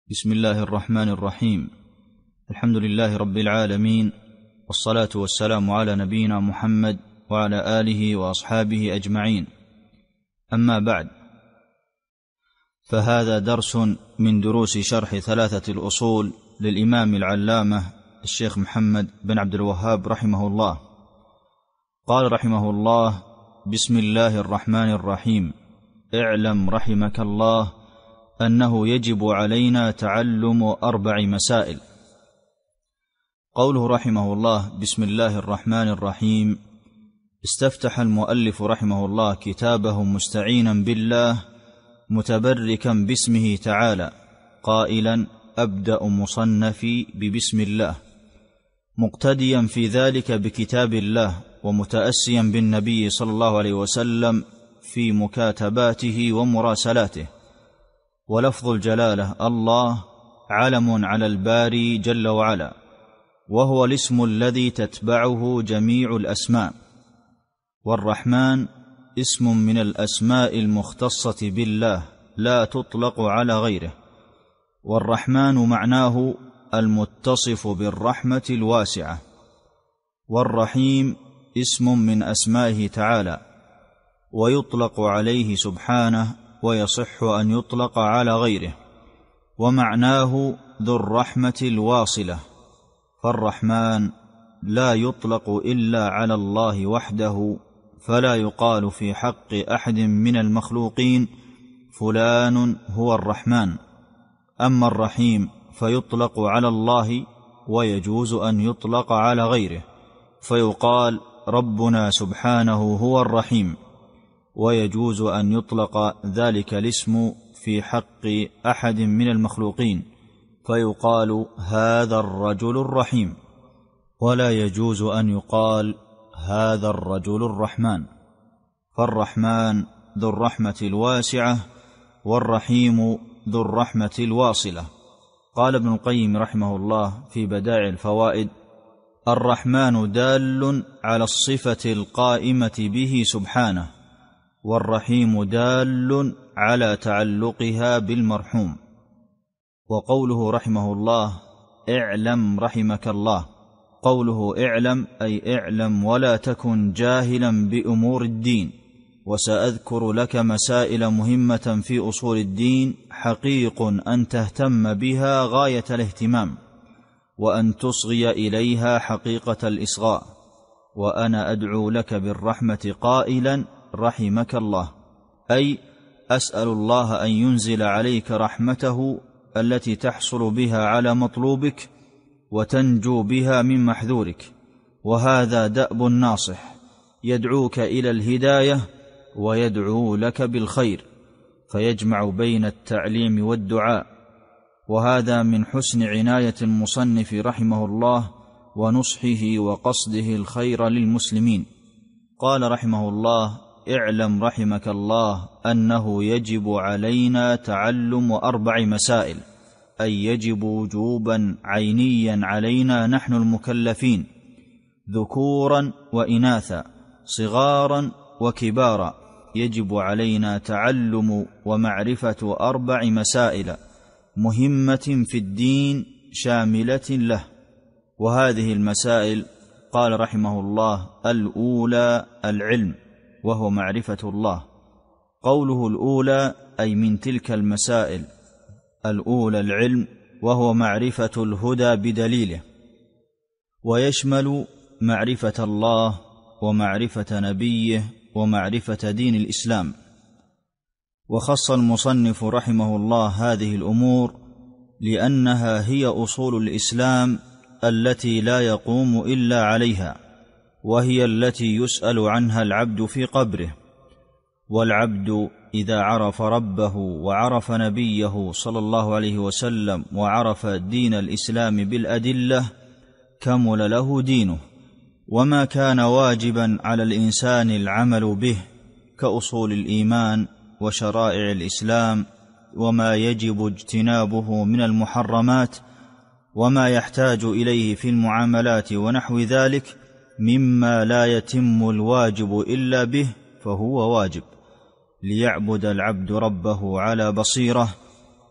بسم الله الرحمن الرحيم. الحمد لله رب العالمين، والصلاة والسلام على نبينا محمد وعلى آله وأصحابه أجمعين. أما بعد، فهذا درس من دروس شرح ثلاثة الأصول للإمام العلامة الشيخ محمد بن عبد الوهاب رحمه الله. قال رحمه الله: بسم الله الرحمن الرحيم. اعلم رحمك الله أنه يجب علينا تعلم 4 مسائل. قوله رحمه الله بسم الله الرحمن الرحيم، استفتح المؤلف رحمه الله كتابه مستعينا بالله متبركا باسمه تعالى قائلا: أبدأ مصنفي ببسم الله، مقتديا في ذلك بكتاب الله ومتأسيا بالنبي صلى الله عليه وسلم في مكاتباته ومراسلاته. ولفظ الجلالة الله علم على الباري جل وعلا، وهو الاسم الذي تتبعه جميع الأسماء. والرحمن اسم من الأسماء المختصة بالله لا تطلق على غيره. والرحمن معناه المتصف بالرحمة الواسعة. والرحيم اسم من أسمائه تعالى، ويطلق عليه سبحانه، ويصح أن يطلق على غيره. ومعناه ذو الرحمة الواصلة. فالرحمن لا يطلق إلا على الله وحده، فلا يقال في حق أحد من المخلوقين فلان هو الرحمن. أما الرحيم فيطلق على الله، ويجوز أن يطلق على غيره، فيقال ربنا سبحانه هو الرحيم، ويجوز أن يطلق ذلك الاسم في حق أحد من المخلوقين، فيقال هذا الرجل الرحيم، ولا يجوز أن يقال هذا الرجل الرحمن. فالرحمن ذو الرحمة الواسعة، والرحيم ذو الرحمة الواصلة. قال ابن القيم رحمه الله في بدائع الفوائد: الرحمن دال على الصفة القائمة به سبحانه، والرحيم دال على تعلقها بالمرحوم. وقوله رحمه الله اعلم رحمك الله، قوله اعلم أي اعلم ولا تكن جاهلا بأمور الدين. وسأذكر لك مسائل مهمة في أصول الدين حقيق أن تهتم بها غاية الاهتمام، وأن تصغي إليها حقيقة الإصغاء. وأنا أدعو لك بالرحمة قائلا رحمك الله، أي أسأل الله أن ينزل عليك رحمته التي تحصل بها على مطلوبك وتنجو بها من محذورك. وهذا دأب الناصح، يدعوك إلى الهداية ويدعو لك بالخير، فيجمع بين التعليم والدعاء. وهذا من حسن عناية المصنف رحمه الله ونصحه وقصده الخير للمسلمين. قال رحمه الله: اعلم رحمك الله أنه يجب علينا تعلم 4 مسائل، أي يجب وجوبا عينيا علينا نحن المكلفين، ذكورا وإناثا، صغارا وكبارا. يجب علينا تعلم ومعرفة 4 مسائل مهمة في الدين شاملة له. وهذه المسائل قال رحمه الله: الأولى العلم، وهو معرفة الله. قوله الأولى أي من تلك المسائل. الأولى العلم، وهو معرفة الهدى بدليله، ويشمل معرفة الله ومعرفة نبيه ومعرفة دين الإسلام. وخص المصنف رحمه الله هذه الأمور لأنها هي أصول الإسلام التي لا يقوم إلا عليها، وهي التي يسأل عنها العبد في قبره. والعبد إذا عرف ربه وعرف نبيه صلى الله عليه وسلم وعرف دين الإسلام بالأدلة كمل له دينه. وما كان واجبا على الإنسان العمل به كأصول الإيمان وشرائع الإسلام، وما يجب اجتنابه من المحرمات، وما يحتاج إليه في المعاملات ونحو ذلك مما لا يتم الواجب إلا به، فهو واجب، ليعبد العبد ربه على بصيرة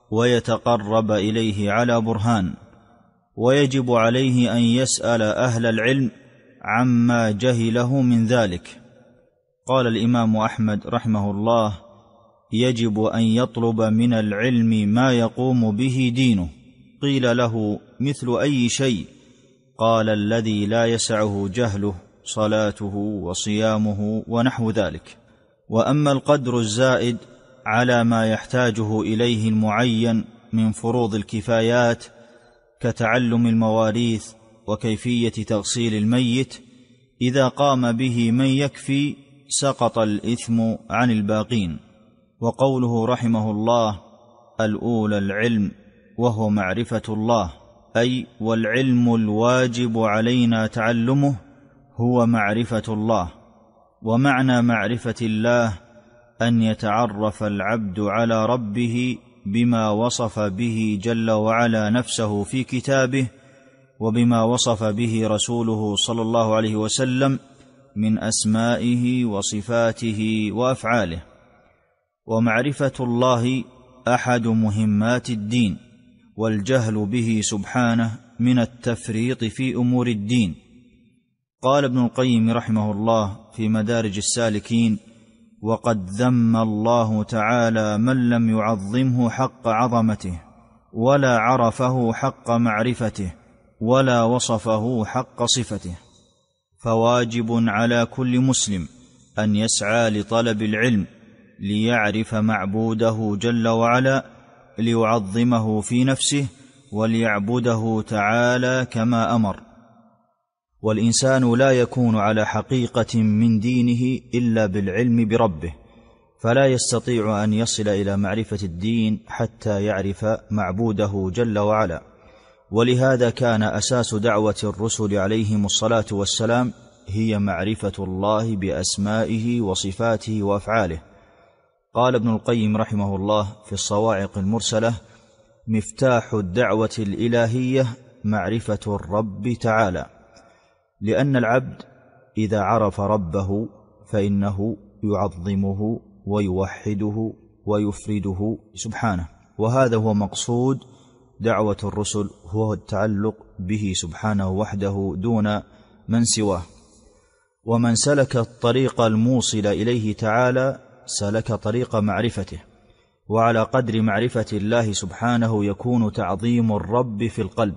ويتقرب إليه على برهان، ويجب عليه أن يسأل أهل العلم عما جهله من ذلك. قال الإمام أحمد رحمه الله: يجب أن يطلب من العلم ما يقوم به دينه. قيل له: مثل أي شيء؟ قال: الذي لا يسعه جهله، صلاته وصيامه ونحو ذلك. وأما القدر الزائد على ما يحتاجه إليه المعين من فروض الكفايات كتعلم المواريث وكيفية تغسيل الميت، إذا قام به من يكفي سقط الإثم عن الباقين. وقوله رحمه الله: الأولى العلم وهو معرفة الله، أي والعلم الواجب علينا تعلمه هو معرفة الله. ومعنى معرفة الله أن يتعرف العبد على ربه بما وصف به جل وعلا نفسه في كتابه، وبما وصف به رسوله صلى الله عليه وسلم من أسمائه وصفاته وأفعاله. ومعرفة الله أحد مهمات الدين، والجهل به سبحانه من التفريط في أمور الدين. قال ابن القيم رحمه الله في مدارج السالكين: وقد ذم الله تعالى من لم يعظمه حق عظمته، ولا عرفه حق معرفته، ولا وصفه حق صفته. فواجب على كل مسلم أن يسعى لطلب العلم ليعرف معبوده جل وعلا، ليعظمه في نفسه وليعبده تعالى كما أمر. والإنسان لا يكون على حقيقة من دينه إلا بالعلم بربه، فلا يستطيع أن يصل إلى معرفة الدين حتى يعرف معبوده جل وعلا. ولهذا كان أساس دعوة الرسل عليهم الصلاة والسلام هي معرفة الله بأسمائه وصفاته وأفعاله. قال ابن القيم رحمه الله في الصواعق المرسلة: مفتاح الدعوة الإلهية معرفة الرب تعالى، لأن العبد إذا عرف ربه فإنه يعظمه ويوحده ويفرده سبحانه. وهذا هو مقصود دعوة الرسل، هو التعلق به سبحانه وحده دون من سواه. ومن سلك الطريق الموصل إليه تعالى سلك طريق معرفته، وعلى قدر معرفة الله سبحانه يكون تعظيم الرب في القلب.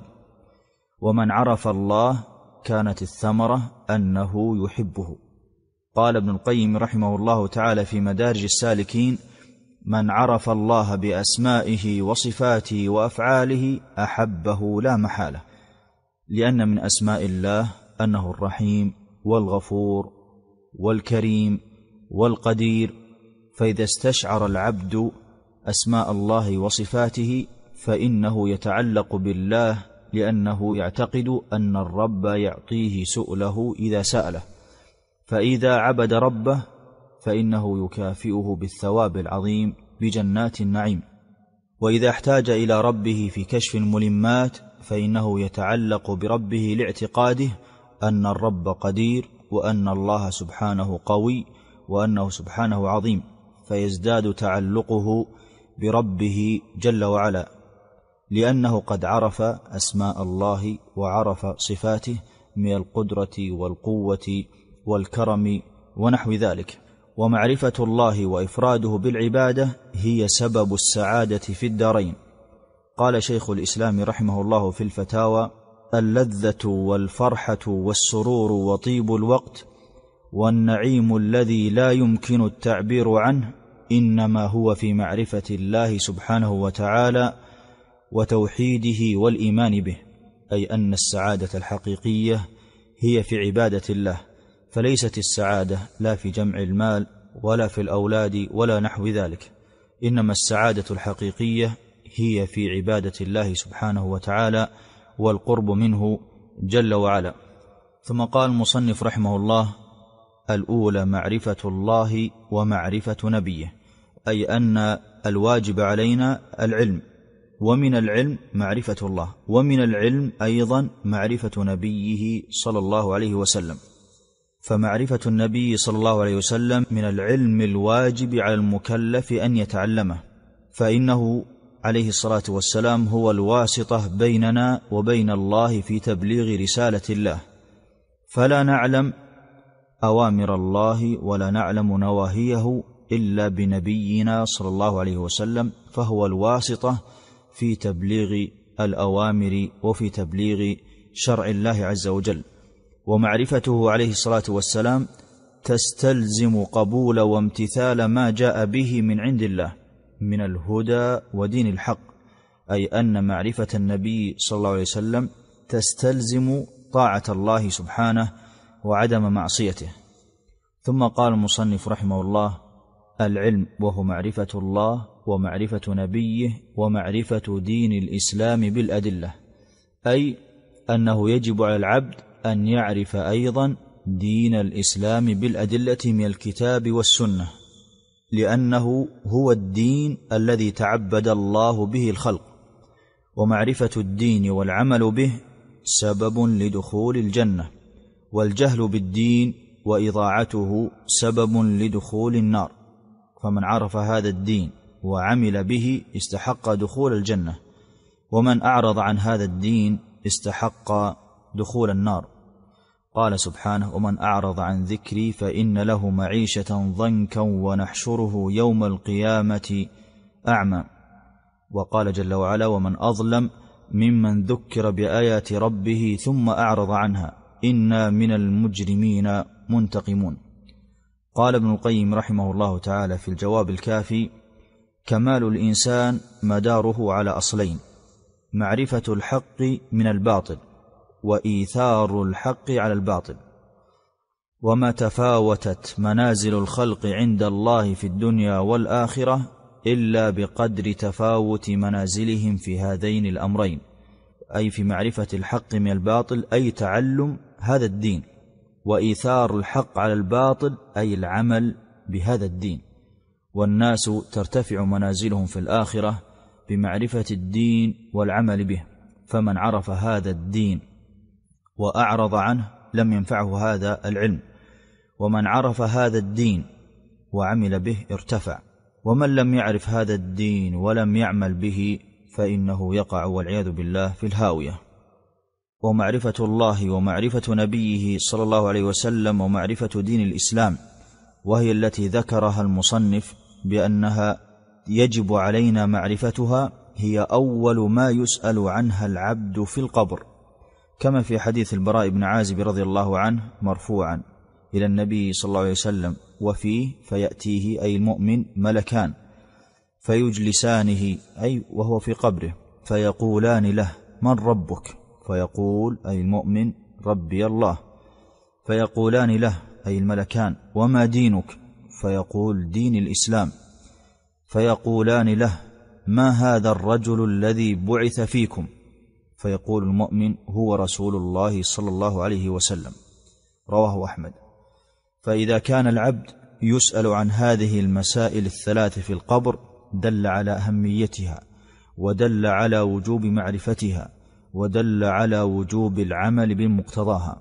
ومن عرف الله كانت الثمرة أنه يحبه. قال ابن القيم رحمه الله تعالى في مدارج السالكين: من عرف الله بأسمائه وصفاته وأفعاله أحبه لا محالة، لأن من أسماء الله أنه الرحيم والغفور والكريم والقدير. فإذا استشعر العبد أسماء الله وصفاته فإنه يتعلق بالله، لأنه يعتقد أن الرب يعطيه سؤله إذا سأله، فإذا عبد ربه فإنه يكافئه بالثواب العظيم بجنات النعيم. وإذا احتاج إلى ربه في كشف الملمات فإنه يتعلق بربه لاعتقاده أن الرب قدير، وأن الله سبحانه قوي، وأنه سبحانه عظيم، فيزداد تعلقه بربه جل وعلا، لأنه قد عرف أسماء الله وعرف صفاته من القدرة والقوة والكرم ونحو ذلك. ومعرفة الله وإفراده بالعبادة هي سبب السعادة في الدارين. قال شيخ الإسلام رحمه الله في الفتاوى: اللذة والفرحة والسرور وطيب الوقت والنعيم الذي لا يمكن التعبير عنه إنما هو في معرفة الله سبحانه وتعالى وتوحيده والإيمان به، أي أن السعادة الحقيقية هي في عبادة الله، فليست السعادة لا في جمع المال ولا في الأولاد ولا نحو ذلك، إنما السعادة الحقيقية هي في عبادة الله سبحانه وتعالى والقرب منه جل وعلا. ثم قال المصنف رحمه الله: الأولى معرفة الله ومعرفة نبيه، أي أن الواجب علينا العلم، ومن العلم معرفة الله، ومن العلم أيضا معرفة نبيه صلى الله عليه وسلم. فمعرفة النبي صلى الله عليه وسلم من العلم الواجب على المكلف أن يتعلمه، فإنه عليه الصلاة والسلام هو الواسطة بيننا وبين الله في تبليغ رسالة الله، فلا نعلم أوامر الله ولا نعلم نواهيه إلا بنبينا صلى الله عليه وسلم، فهو الواسطة في تبليغ الأوامر وفي تبليغ شرع الله عز وجل. ومعرفته عليه الصلاة والسلام تستلزم قبول وامتثال ما جاء به من عند الله من الهدى ودين الحق، أي أن معرفة النبي صلى الله عليه وسلم تستلزم طاعة الله سبحانه وعدم معصيته. ثم قال المصنف رحمه الله: العلم وهو معرفة الله ومعرفة نبيه ومعرفة دين الإسلام بالأدلة، أي أنه يجب على العبد أن يعرف أيضا دين الإسلام بالأدلة من الكتاب والسنة، لأنه هو الدين الذي تعبد الله به الخلق، ومعرفة الدين والعمل به سبب لدخول الجنة، والجهل بالدين وإضاعته سبب لدخول النار. فمن عرف هذا الدين وعمل به استحق دخول الجنة، ومن أعرض عن هذا الدين استحق دخول النار. قال سبحانه: ومن أعرض عن ذكري فإن له معيشة ضنكا ونحشره يوم القيامة أعمى. وقال جل وعلا: ومن أظلم ممن ذكر بآيات ربه ثم أعرض عنها إنا من المجرمين منتقمون. قال ابن القيم رحمه الله تعالى في الجواب الكافي: كمال الإنسان مداره على أصلين: معرفة الحق من الباطل، وإيثار الحق على الباطل. وما تفاوتت منازل الخلق عند الله في الدنيا والآخرة إلا بقدر تفاوت منازلهم في هذين الأمرين، أي في معرفة الحق من الباطل، أي تعلم هذا الدين، وإيثار الحق على الباطل، أي العمل بهذا الدين. والناس ترتفع منازلهم في الآخرة بمعرفة الدين والعمل به، فمن عرف هذا الدين وأعرض عنه لم ينفعه هذا العلم، ومن عرف هذا الدين وعمل به ارتفع، ومن لم يعرف هذا الدين ولم يعمل به فإنه يقع والعياذ بالله في الهاوية. ومعرفة الله ومعرفة نبيه صلى الله عليه وسلم ومعرفة دين الإسلام، وهي التي ذكرها المصنف بأنها يجب علينا معرفتها، هي أول ما يسأل عنها العبد في القبر، كما في حديث البراء بن عازب رضي الله عنه مرفوعا إلى النبي صلى الله عليه وسلم، وفيه: فيأتيه أي المؤمن ملكان فيجلسانه أي وهو في قبره، فيقولان له: من ربك؟ فيقول أي المؤمن: ربي الله. فيقولان له أي الملكان: وما دينك؟ فيقول: دين الإسلام. فيقولان له: ما هذا الرجل الذي بعث فيكم؟ فيقول المؤمن: هو رسول الله صلى الله عليه وسلم. رواه أحمد. فإذا كان العبد يسأل عن هذه المسائل الثلاث في القبر دل على أهميتها، ودل على وجوب معرفتها، ودل على وجوب العمل بمقتضاها.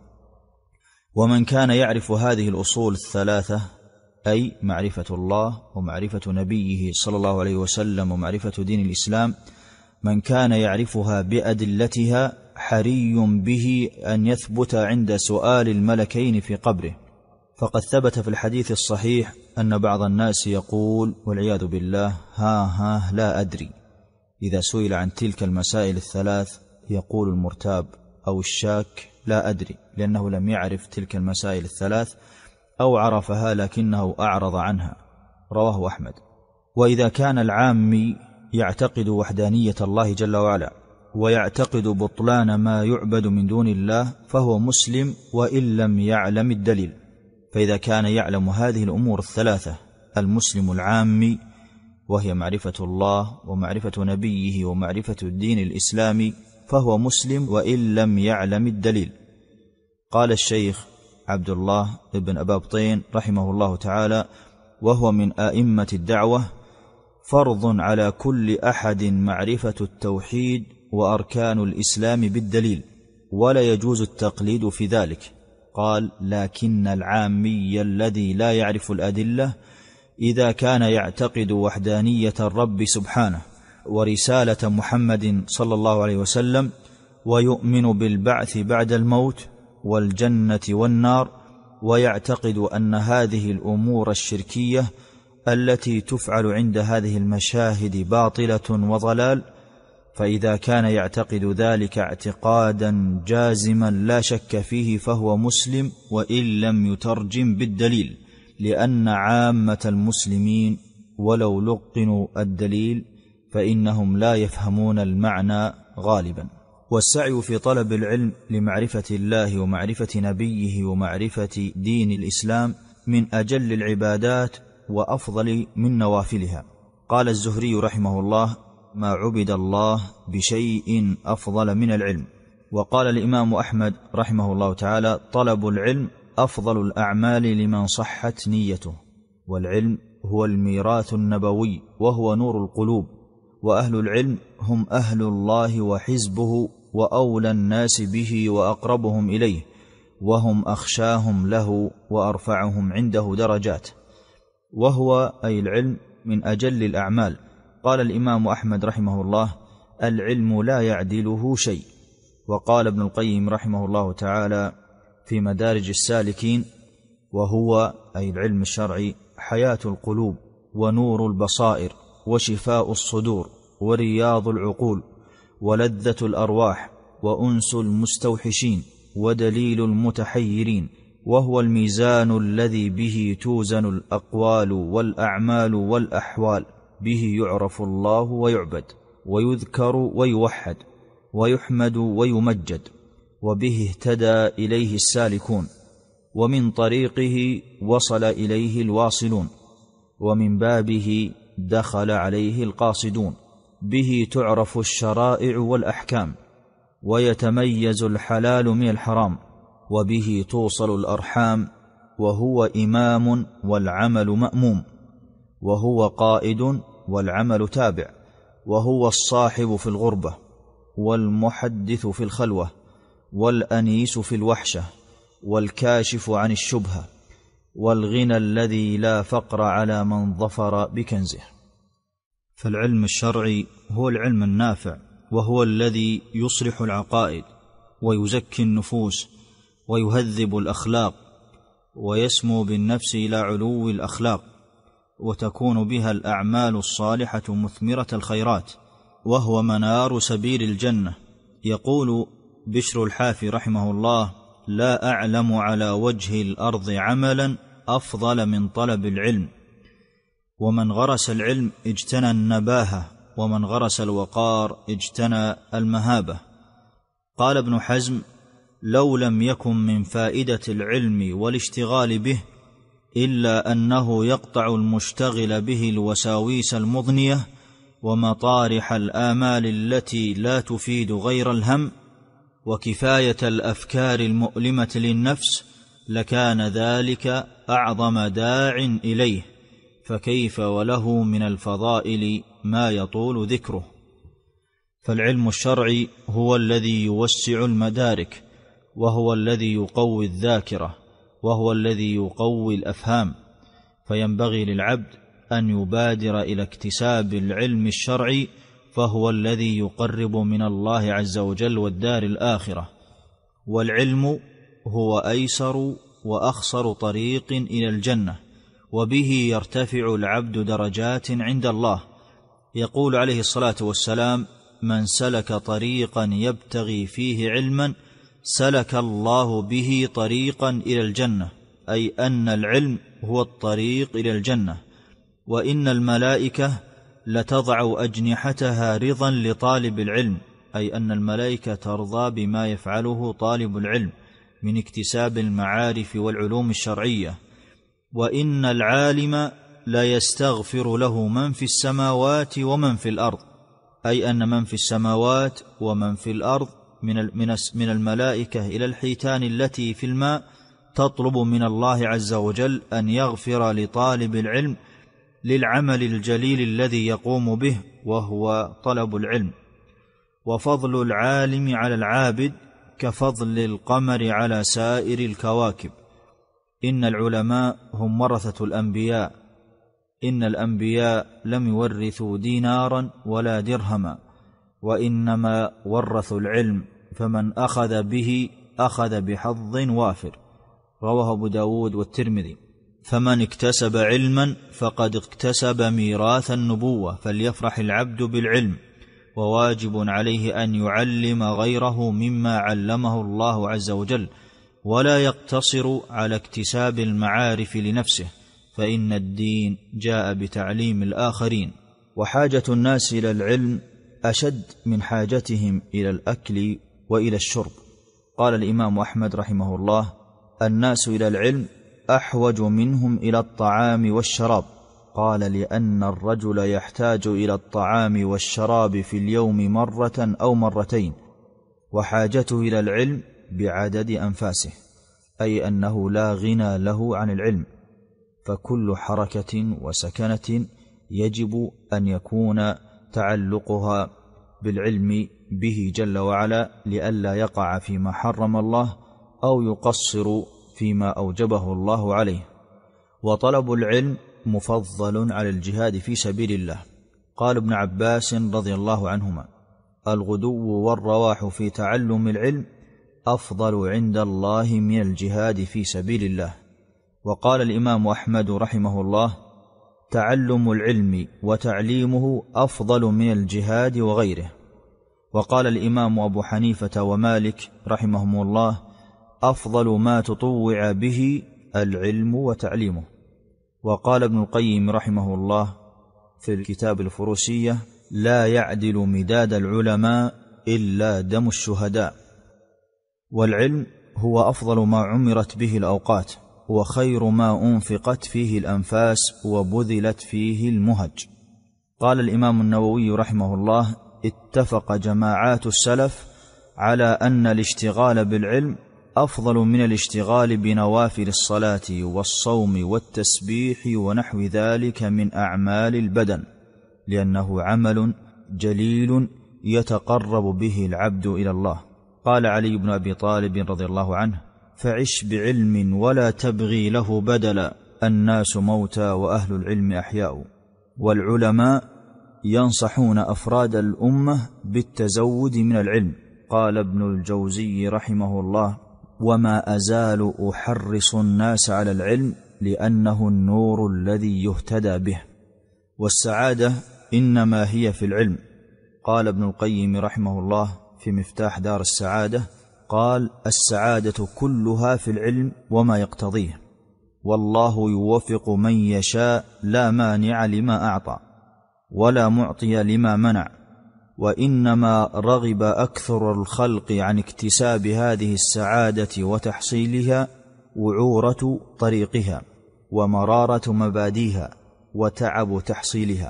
ومن كان يعرف هذه الأصول الثلاثة، أي معرفة الله ومعرفة نبيه صلى الله عليه وسلم ومعرفة دين الإسلام، من كان يعرفها بأدلتها حري به أن يثبت عند سؤال الملكين في قبره. فقد ثبت في الحديث الصحيح أن بعض الناس يقول والعياذ بالله: ها لا أدري. إذا سئل عن تلك المسائل الثلاث يقول المرتاب أو الشاك: لا أدري، لأنه لم يعرف تلك المسائل الثلاث، أو عرفها لكنه أعرض عنها. رواه أحمد. وإذا كان العامي يعتقد وحدانية الله جل وعلا ويعتقد بطلان ما يعبد من دون الله فهو مسلم وإن لم يعلم الدليل. فإذا كان يعلم هذه الأمور الثلاثة المسلم العامي، وهي معرفة الله ومعرفة نبيه ومعرفة الدين الإسلامي، فهو مسلم وإن لم يعلم الدليل. قال الشيخ عبد الله بن أبابطين رحمه الله تعالى، وهو من آئمة الدعوة: فرض على كل أحد معرفة التوحيد وأركان الإسلام بالدليل، ولا يجوز التقليد في ذلك. قال: لكن العامي الذي لا يعرف الأدلة إذا كان يعتقد وحدانية الرب سبحانه ورسالة محمد صلى الله عليه وسلم، ويؤمن بالبعث بعد الموت والجنة والنار، ويعتقد أن هذه الأمور الشركية التي تفعل عند هذه المشاهد باطلة وضلال، فإذا كان يعتقد ذلك اعتقادا جازما لا شك فيه فهو مسلم وإن لم يترجم بالدليل، لأن عامة المسلمين ولو لقنوا الدليل فإنهم لا يفهمون المعنى غالبا. والسعي في طلب العلم لمعرفة الله ومعرفة نبيه ومعرفة دين الإسلام من أجل العبادات وأفضل من نوافلها. قال الزهري رحمه الله: ما عبد الله بشيء أفضل من العلم. وقال الإمام أحمد رحمه الله تعالى: طلب العلم أفضل الأعمال لمن صحت نيته. والعلم هو الميراث النبوي وهو نور القلوب، وأهل العلم هم أهل الله وحزبه وأولى الناس به وأقربهم إليه، وهم أخشاهم له وأرفعهم عنده درجات. وهو أي العلم من أجل الأعمال. قال الإمام أحمد رحمه الله: العلم لا يعدله شيء. وقال ابن القيم رحمه الله تعالى في مدارج السالكين: وهو أي العلم الشرعي حياة القلوب ونور البصائر وشفاء الصدور ورياض العقول ولذة الأرواح وأنس المستوحشين ودليل المتحيرين، وهو الميزان الذي به توزن الأقوال والأعمال والأحوال، به يعرف الله ويعبد ويذكر ويوحد ويحمد ويمجد، وبه اهتدى إليه السالكون، ومن طريقه وصل إليه الواصلون، ومن بابه دخل عليه القاصدون، به تعرف الشرائع والأحكام ويتميز الحلال من الحرام، وبه توصل الأرحام، وهو إمام والعمل مأموم، وهو قائد والعمل تابع، وهو الصاحب في الغربة والمحدث في الخلوة والأنيس في الوحشة والكاشف عن الشبهة والغنى الذي لا فقر على من ظفر بكنزه. فالعلم الشرعي هو العلم النافع، وهو الذي يصلح العقائد ويزكي النفوس ويهذب الأخلاق ويسمو بالنفس إلى علو الأخلاق، وتكون بها الأعمال الصالحة مثمرة الخيرات، وهو منار سبيل الجنة. يقول بشر الحافي رحمه الله: لا أعلم على وجه الأرض عملا أفضل من طلب العلم، ومن غرس العلم اجتنى النباهة، ومن غرس الوقار اجتنى المهابة. قال ابن حزم: لو لم يكن من فائدة العلم والاشتغال به إلا أنه يقطع المشتغل به الوساويس المضنية ومطارح الآمال التي لا تفيد غير الهم وكفاية الأفكار المؤلمة للنفس، لكان ذلك أعظم داع إليه، فكيف وله من الفضائل ما يطول ذكره. فالعلم الشرعي هو الذي يوسع المدارك، وهو الذي يقوي الذاكرة، وهو الذي يقوي الأفهام، فينبغي للعبد أن يبادر إلى اكتساب العلم الشرعي، فهو الذي يقرب من الله عز وجل والدار الآخرة. والعلم هو أيسر وأخصر طريق إلى الجنة، وبه يرتفع العبد درجات عند الله. يقول عليه الصلاة والسلام: من سلك طريقا يبتغي فيه علما سلك الله به طريقا إلى الجنة، أي أن العلم هو الطريق إلى الجنة. وإن الملائكة لتضع أجنحتها رضا لطالب العلم، أي أن الملائكة ترضى بما يفعله طالب العلم من اكتساب المعارف والعلوم الشرعية. وإن العالم لا يستغفر له من في السماوات ومن في الأرض، أي أن من في السماوات ومن في الأرض من الملائكة إلى الحيتان التي في الماء تطلب من الله عز وجل أن يغفر لطالب العلم للعمل الجليل الذي يقوم به، وهو طلب العلم. وفضل العالم على العابد كفضل القمر على سائر الكواكب. إن العلماء هم ورثة الأنبياء، إن الأنبياء لم يورثوا دينارا ولا درهما، وإنما ورثوا العلم، فمن أخذ به أخذ بحظ وافر. رواه أبو داود والترمذي. فمن اكتسب علما فقد اكتسب ميراث النبوة، فليفرح العبد بالعلم، وواجب عليه أن يعلم غيره مما علمه الله عز وجل، ولا يقتصر على اكتساب المعارف لنفسه، فإن الدين جاء بتعليم الآخرين. وحاجة الناس إلى العلم أشد من حاجتهم إلى الأكل وإلى الشرب. قال الإمام أحمد رحمه الله: الناس إلى العلم أحوج منهم إلى الطعام والشراب. قال: لأن الرجل يحتاج إلى الطعام والشراب في اليوم مرة أو مرتين، وحاجته إلى العلم بعدد أنفاسه، أي أنه لا غنى له عن العلم، فكل حركة وسكنة يجب أن يكون تعلقها بالعلم به جل وعلا، لئلا يقع فيما حرم الله أو يقصر فيما أوجبه الله عليه. وطلب العلم مفضل على الجهاد في سبيل الله. قال ابن عباس رضي الله عنهما: الغدو والرواح في تعلم العلم أفضل عند الله من الجهاد في سبيل الله. وقال الإمام أحمد رحمه الله: تعلم العلم وتعليمه أفضل من الجهاد وغيره. وقال الإمام أبو حنيفة ومالك رحمهم الله: أفضل ما تطوع به العلم وتعليمه. وقال ابن القيم رحمه الله في الكتاب الفروسية: لا يعدل مداد العلماء إلا دم الشهداء. والعلم هو أفضل ما عمرت به الأوقات، وخير ما أنفقت فيه الأنفاس وبذلت فيه المهج. قال الإمام النووي رحمه الله: اتفق جماعات السلف على أن الاشتغال بالعلم أفضل من الاشتغال بنوافل الصلاة والصوم والتسبيح ونحو ذلك من أعمال البدن، لأنه عمل جليل يتقرب به العبد إلى الله. قال علي بن أبي طالب رضي الله عنه: فعش بعلم ولا تبغي له بدلا، الناس موتى وأهل العلم أحياء. والعلماء ينصحون أفراد الأمة بالتزود من العلم. قال ابن الجوزي رحمه الله: وما أزال أحرص الناس على العلم لأنه النور الذي يهتدى به، والسعادة إنما هي في العلم. قال ابن القيم رحمه الله في مفتاح دار السعادة: قال: السعادة كلها في العلم وما يقتضيه، والله يوفق من يشاء، لا مانع لما أعطى ولا معطي لما منع، وإنما رغب أكثر الخلق عن اكتساب هذه السعادة وتحصيلها وعورة طريقها ومرارة مباديها وتعب تحصيلها،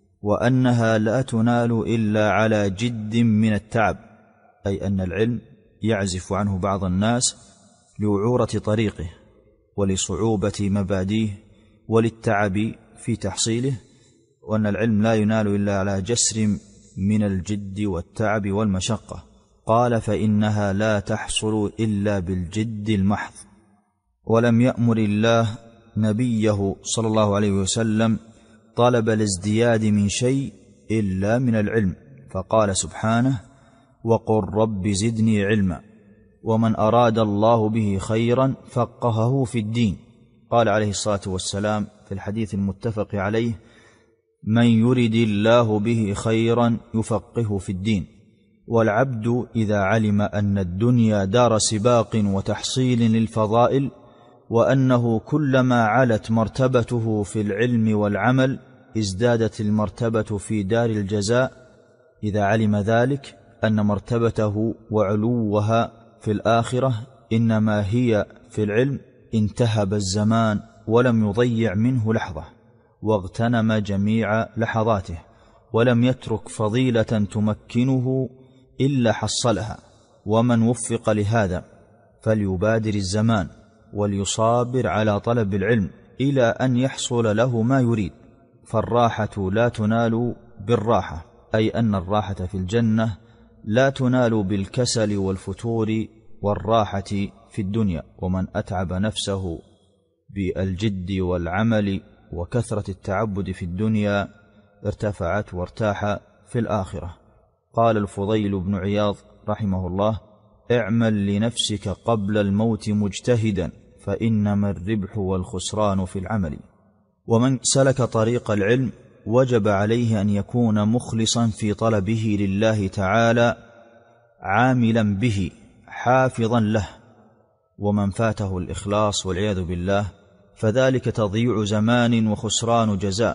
وأنها لا تنال إلا على جد من التعب، أي أن العلم يعزف عنه بعض الناس لوعورة طريقه ولصعوبة مباديه وللتعب في تحصيله، وأن العلم لا ينال إلا على جسر من الجد والتعب والمشقة. قال: فإنها لا تحصل إلا بالجد المحض. ولم يأمر الله نبيه صلى الله عليه وسلم طلب الازدياد من شيء إلا من العلم، فقال سبحانه: وقل رب زدني علما. ومن أراد الله به خيرا فقهه في الدين. قال عليه الصلاة والسلام في الحديث المتفق عليه: من يرد الله به خيرا يفقهه في الدين. والعبد إذا علم أن الدنيا دار سباق وتحصيل للفضائل، وأنه كلما علت مرتبته في العلم والعمل ازدادت المرتبة في دار الجزاء، إذا علم ذلك أن مرتبته وعلوها في الآخرة إنما هي في العلم، انتهب الزمان ولم يضيع منه لحظة، واغتنم جميع لحظاته، ولم يترك فضيلة تمكنه إلا حصلها. ومن وفق لهذا فليبادر الزمان وليصابر على طلب العلم إلى أن يحصل له ما يريد. فالراحة لا تنال بالراحة، أي أن الراحة في الجنة لا تنال بالكسل والفتور والراحة في الدنيا. ومن أتعب نفسه بالجد والعمل وكثرة التعبد في الدنيا ارتفعت وارتاح في الآخرة. قال الفضيل بن عياض رحمه الله: اعمل لنفسك قبل الموت مجتهدا، فإنما الربح والخسران في العمل. ومن سلك طريق العلم وجب عليه أن يكون مخلصا في طلبه لله تعالى، عاملا به، حافظا له. ومن فاته الإخلاص والعياذ بالله فذلك تضييع زمان وخسران جزاء،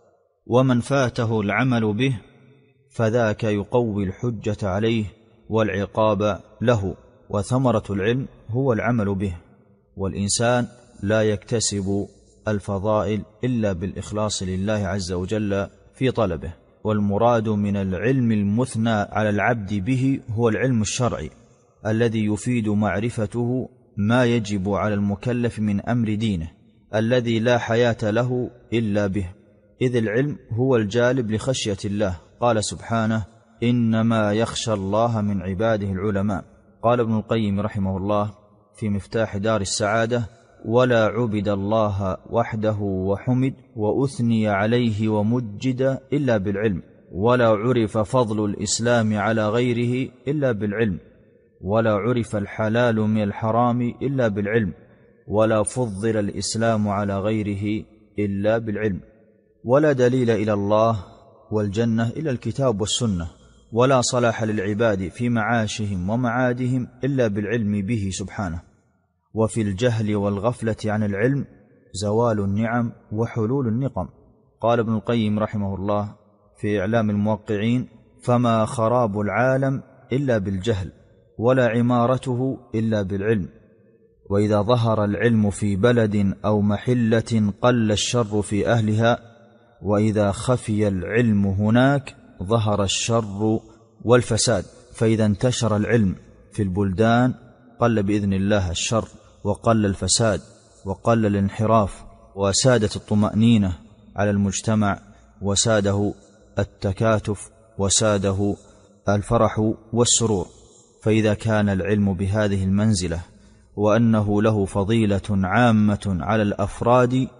ومن فاته العمل به فذاك يقوي الحجة عليه والعقاب له. وثمرة العلم هو العمل به، والإنسان لا يكتسب الفضائل إلا بالإخلاص لله عز وجل في طلبه. والمراد من العلم المثنى على العبد به هو العلم الشرعي الذي يفيد معرفته ما يجب على المكلف من أمر دينه، الذي لا حياة له إلا به، إذ العلم هو الجالب لخشية الله. قال سبحانه: إنما يخشى الله من عباده العلماء. قال ابن القيم رحمه الله في مفتاح دار السعادة: ولا عبد الله وحده وحمد وأثني عليه ومجد إلا بالعلم، ولا عرف فضل الإسلام على غيره إلا بالعلم، ولا عرف الحلال من الحرام إلا بالعلم، ولا فضل الإسلام على غيره إلا بالعلم، ولا دليل إلى الله والجنة إلا الكتاب والسنة، ولا صلاح للعباد في معاشهم ومعادهم إلا بالعلم به سبحانه. وفي الجهل والغفلة عن العلم زوال النعم وحلول النقم. قال ابن القيم رحمه الله في إعلام الموقعين: فما خراب العالم إلا بالجهل، ولا عمارته إلا بالعلم. وإذا ظهر العلم في بلد أو محلة قل الشر في أهلها، وإذا خفي العلم هناك ظهر الشر والفساد. فإذا انتشر العلم في البلدان قل بإذن الله الشر، وقل الفساد، وقل الانحراف، وسادت الطمأنينة على المجتمع، وساده التكاتف، وساده الفرح والسرور. فإذا كان العلم بهذه المنزلة، وأنه له فضيلة عامة على الأفراد،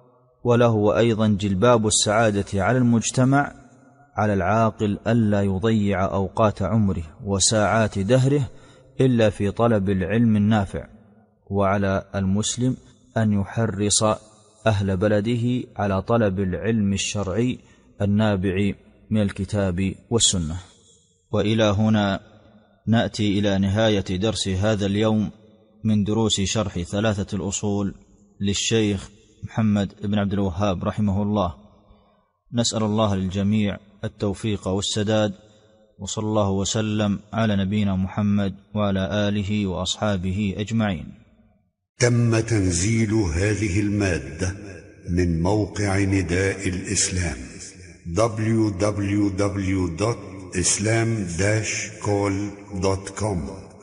وله أيضا جلباب السعادة على المجتمع، على العاقل ألا يضيع أوقات عمره وساعات دهره إلا في طلب العلم النافع، وعلى المسلم أن يحرص أهل بلده على طلب العلم الشرعي النابع من الكتاب والسنة. وإلى هنا نأتي إلى نهاية درس هذا اليوم من دروس شرح 3 الأصول للشيخ محمد بن عبد الوهاب رحمه الله. نسأل الله للجميع التوفيق والسداد، وصلى الله وسلم على نبينا محمد وعلى آله وأصحابه أجمعين. تم تنزيل هذه المادة من موقع نداء الإسلام www.islam-call.com